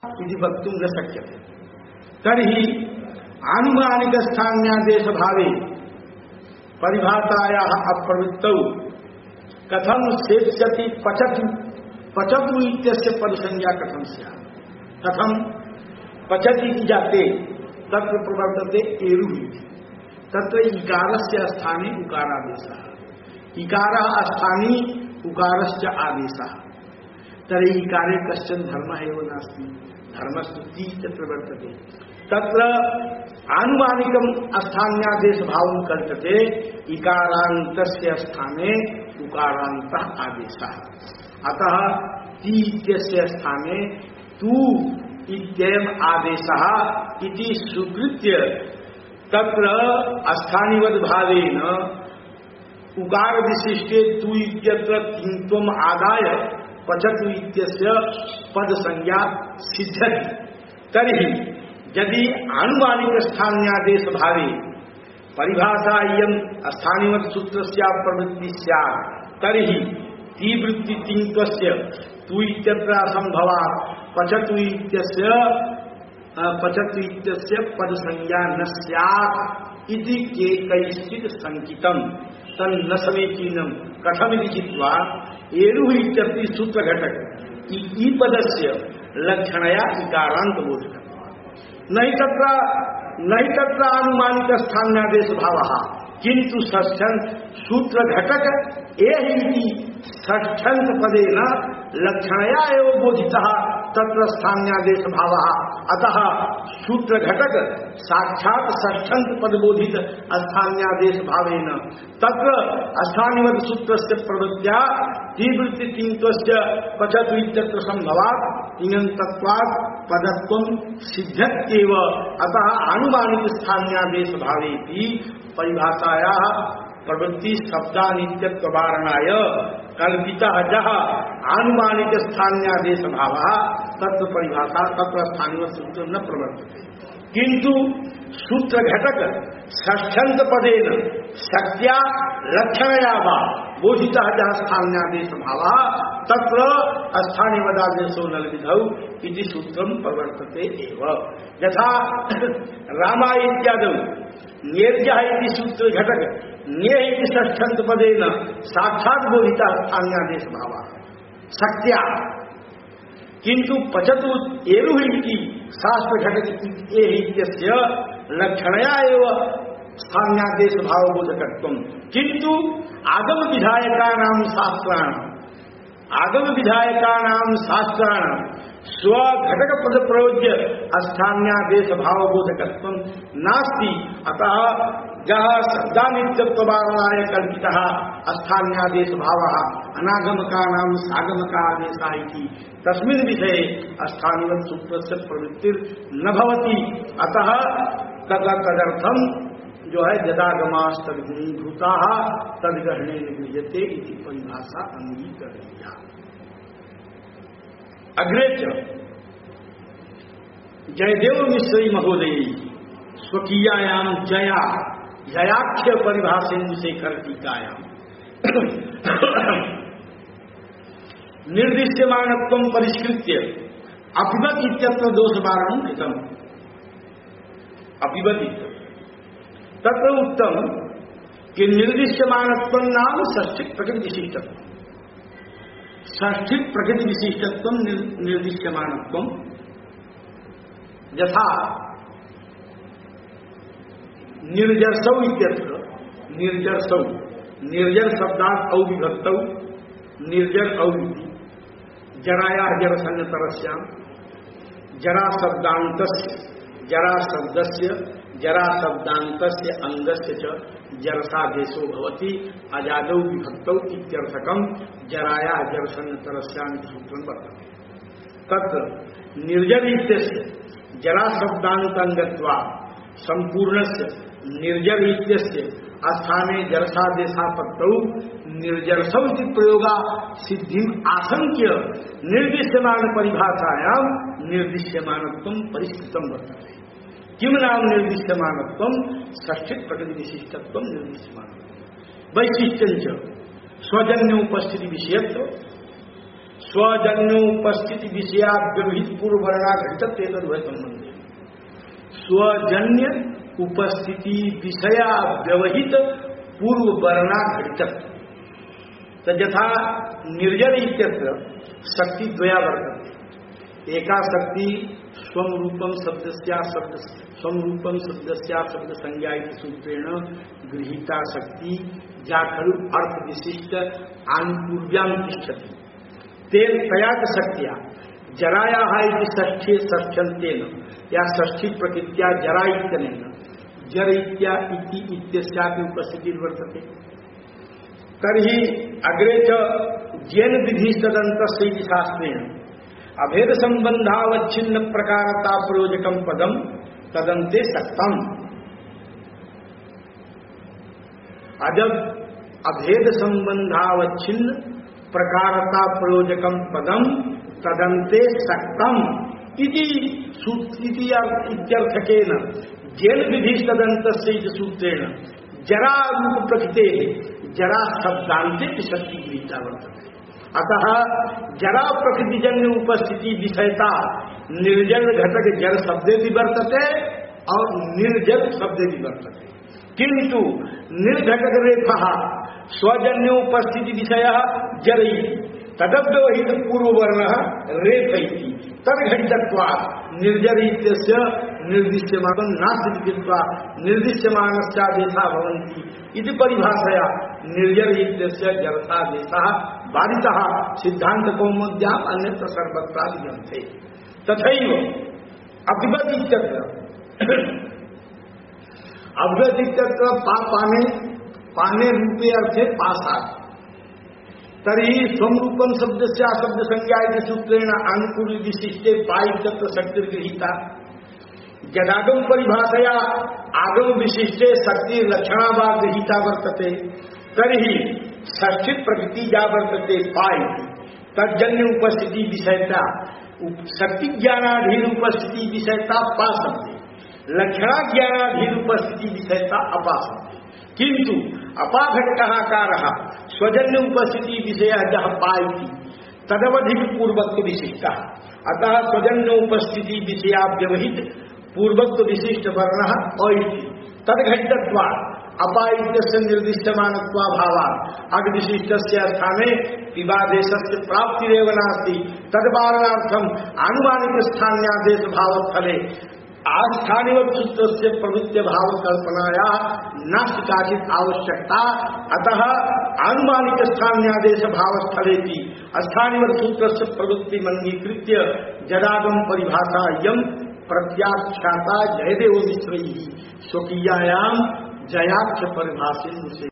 इति वक्तुं न शक्यते। तर्हि आनुमानिक स्थान्यादेश भावे परिभाषायाः अप्रवृत्तौ कथं सेत्स्यति पचतु इत्यस्य पदसंज्ञा कथं स्यात्? कथं पचति इति जाते तत्र प्रवर्तते एरुः इति। तत्र इकारस्य स्थाने उकारादेशः, इकारः स्थानी उकारश्च आदेशः। तर्हि इकारे कश्चन धर्मः एव नास्ति, धर्मस्तु ति तत्र वर्तते। तत्र आनुमानिकं स्थान्यादेश भावं कल्पते, इकारान्तस्य स्थाने उकारान्तः आदेशः। अतः ति इत्यस्य स्थाने तु इत्ययम् आदेशः इति स्वीकृत्य तत्र स्थानिवद् भावेन उकार विशिष्टे तु इत्यत्र तिङ्त्वम् आदाय पचतु इत्यस्य पद संज्ञा सिद्ध्यति। तर्हि यदि आनुमानिक स्थान्यादेश भावे परिभाषा इयं स्थानिवत् सूत्रस्य प्रवृत्ति स्यात् तर्हि तीवृत्ति तिङ्त्वस्य तु इत्यत्र असंभवात् पचतु इत्यस्य पद संज्ञा न स्यात् इति कैश्चित् संकितं तन्न समीचीनं कथमिति चित्वा एरुः इत्यपि सूत्र घटक ई पदस्य लक्षणया इकारांत बोधकत्वात् नहि तत्र अनुमानिक स्थानादेश भावः किंतु षष्ठ्यंत सूत्र घटक एहि षष्ठ्यंत पदेन लक्षणया एव बोधितः तत्र स्थान्यादेश भावः। अतः सूत्र घटक साक्षात् षष्ठ्यंत पद बोधित स्थान्यादेश भावेन तत्र स्थानिवत् सूत्रस्य प्रवृत्त्या तीवृत्ति तिङ्त्वस्य पचतु इत्यत्र संभवात् तिङन्तत्वात् पदत्वं सिद्ध्यत्येव। अतः आनुमानिक स्थान्यादेश भावेति परिभाषायाः प्रवृत्ति शब्दानित्यत्व वारणाय कल्पितः जः आनुमानिक स्थान्यादेश भावः तत्र परिभाषा तत्र स्थानीय सूत्र न प्रवर्तते। किंतु सूत्र घटक षष्ठ्यंत पदेन शक्त्या लक्षणया वा बोधितः जः स्थान्यादेश भावः तत्र स्थानिवदादेशो न विधौ इति सूत्रं प्रवर्तते एव। यथा रामा इत्यादौ न्येर्यः इति सूत्र घटक न्ये इति षष्ठ्यंत पदेन साक्षात् बोधितः स्थान्यादेश भावः शक्त्या, किंतु पचतु एरुः इति शास्त्र घटक इत्यस्य लक्षणया एव स्थान्यादेश भाव बोधकत्वं। किंतु आगम विधायकानां शास्त्राणां स्व घटक पद प्रयोज्य स्थान्यादेश भाव बोधकत्वं नास्ति। अतः जः शब्दानित्यत्ववारणाय कल्पितः स्थान्यादेश भावः अनागमकानां सागमकादेशः इति तस्मिन् विषये स्थानिवत् सूत्रस्य प्रवृत्तिर् न भवति। अतः तदर्थं जो है यदागमास्तद्गुणीभूताः तद्ग्रहणेन गृह्यते इति परिभाषा अंगीकरणीया। अग्रे च जयदेव मिश्री महोदय स्वकीयायां जयाख्य परिभाषेन्दुशेखर टीकायां निर्दिश्यमानत्वं परिष्कृत्य अपिबत इत्यत्र दोषवारणं कृतम्। अपिबत तत्र उक्तं कि निर्दिश्यमानत्वं नाम षष्ठिक प्रकृति विशिष्टत्वं। षष्ठिक प्रकृति विशिष्टत्वं निर्दिश्यमानत्वं यथा निर्जरसौ इत्यत्र निर्जरसौ निर्जर शब्दात् औ विभक्तौ निर्जर औ इति जराया जरसन्नतरस्यां जरा शब्दान्तस्य जरा शब्दस्य जरा शब्दान्तस्य अंगस्य च जरसादेशो भवति अजादौ विभक्तौ इत्यर्थकं जराया जरसन्नतरस्यां सूत्रं वर्तते। तत्र निर्जर इत्यस्य जरा शब्दान्तंगत्वा संपूर्णस्य निर्जर इत्यस्य स्थाने जरसादेशापत्तौ निर्जरसौ इति प्रयोगा सिद्धिं आशंक्य निर्दिश्यमान परिभाषायां निर्दिश्यमानत्वं परिष्कृतं वर्तते। किम नाम निर्दिश्यमानत्वं षष्ठिक प्रकृति विशिष्टत्वं निर्दिश्यमानत्वं वैशिष्ट्यं च स्वजन्योपस्थिति विषयत्व स्वजन्योपस्थिति विषयाव्यवहित पूर्व वर्णा घटित तेतद्वय संबंध। स्वजन्य उपस्थिति विषयाव्यवहित पूर्व वर्णा घटित तथा निर्जर इत्यत्र शक्ति द्वया वर्तते। एका शक्ति स्वम रूपम शब्दस्या शब्द संज्ञा इति सूत्रेण गृहीता शक्ति जा खलु अर्थ विशिष्ट आनुपूर्व्यां तिष्ठति तेन तया शक्तिया जरायाः इति षष्ठे षष्ठ्यन्तेन या षष्ठी प्रकृत्या जरा इत्यनेन जर इत्या इति इत्यस्यापि उपस्थितिः वर्तते। तर्हि अग्रे च जैन विधिस्तदन्तस्य इति शास्त्रेण अभेद संबंधावच्छिन्न प्रकारता प्रयोजकम पदम तदंते सक्तम। अजब अभेद संबंधावच्छिन्न प्रकारता प्रयोजकम पदम तदंते सक्तम इति इत्यर्थकेन जैन विधिस्तदन्तस्य इति सूत्रेण जरा रूप प्रकृते जरा शब्दांते शक्ति गृहीता वर्तते। अतः जरा प्रकृतिजन्य उपस्थिति विषयता निर्जल घटक जड़ शब्दे विवर्तते और निर्जल शब्दे विवर्तते। किंतु निर्घटक रेफा स्वजन्य उपस्थिति विषय जरई तदव्यवहित पूर्व वर्ण रेफयति तदघटितत्वात् निर्जरित्यस्य निर्दिश्यमान नास्तित्वा निर्दिश्यमानस्यादेशा भवन्ति इति परिभाषया निर्जरित्यस्य जरतादेशः बाधितः सिद्धांत कौमुद्यां अन्यत्र सर्वत्रादि ग्रंथे तथैव अभिवद इत्यत्र पाने रूपे अर्थे पासात् तर्हि स्वम रूपम शब्दस्य शब्द संज्ञा इति सूत्रेण अनुकूल विशिष्टे पाइत्यत्र शक्तिर्गृहीता यदागम परिभाषया आगम विशिष्टे शक्ति लक्षणा वा गृहीता वर्तते। तर्हि षष्ठी प्रकृति या वर्तते पाई तज्जन्य उपस्थिति विषयता शक्ति ज्ञानाधीन उपस्थिति विषयता पा सकते लक्षणा ज्ञानाधीन उपस्थिति विषयता अपा सकते। किंतु अपाघटकः स्वजन्य उपस्थिति विषय जह पाई तदवधि पूर्वत्व विशिष्ट अतः स्वजन्य उपस्थिति विषयाव्यवहित पूर्वत्व विशिष्ट वर्ण अइति तदघटितत्वात् अपाइत्यस्य निर्दिष्टमानत्वाभावात् अग्विशिष्टस्य स्थाने विवादेशस्य प्राप्तिरेव नास्ति तद्वारणार्थम आनुमानिक स्थान्यादेश भावस्थले आस्थानिव सूत्रस्य प्रवृत्ति भाव कल्पनाया नास्ति काचित् आवश्यकता। अतः आनुमानिक स्थान्यादेश भावस्थलेति स्थानिव सूत्रस्य प्रवृत्ति मन्यीकृत्य जदागम परिभाषा यम प्रत्याख्याता जयदेव मिश्रैः स्वकीयायां जयाख्य परिभाषेन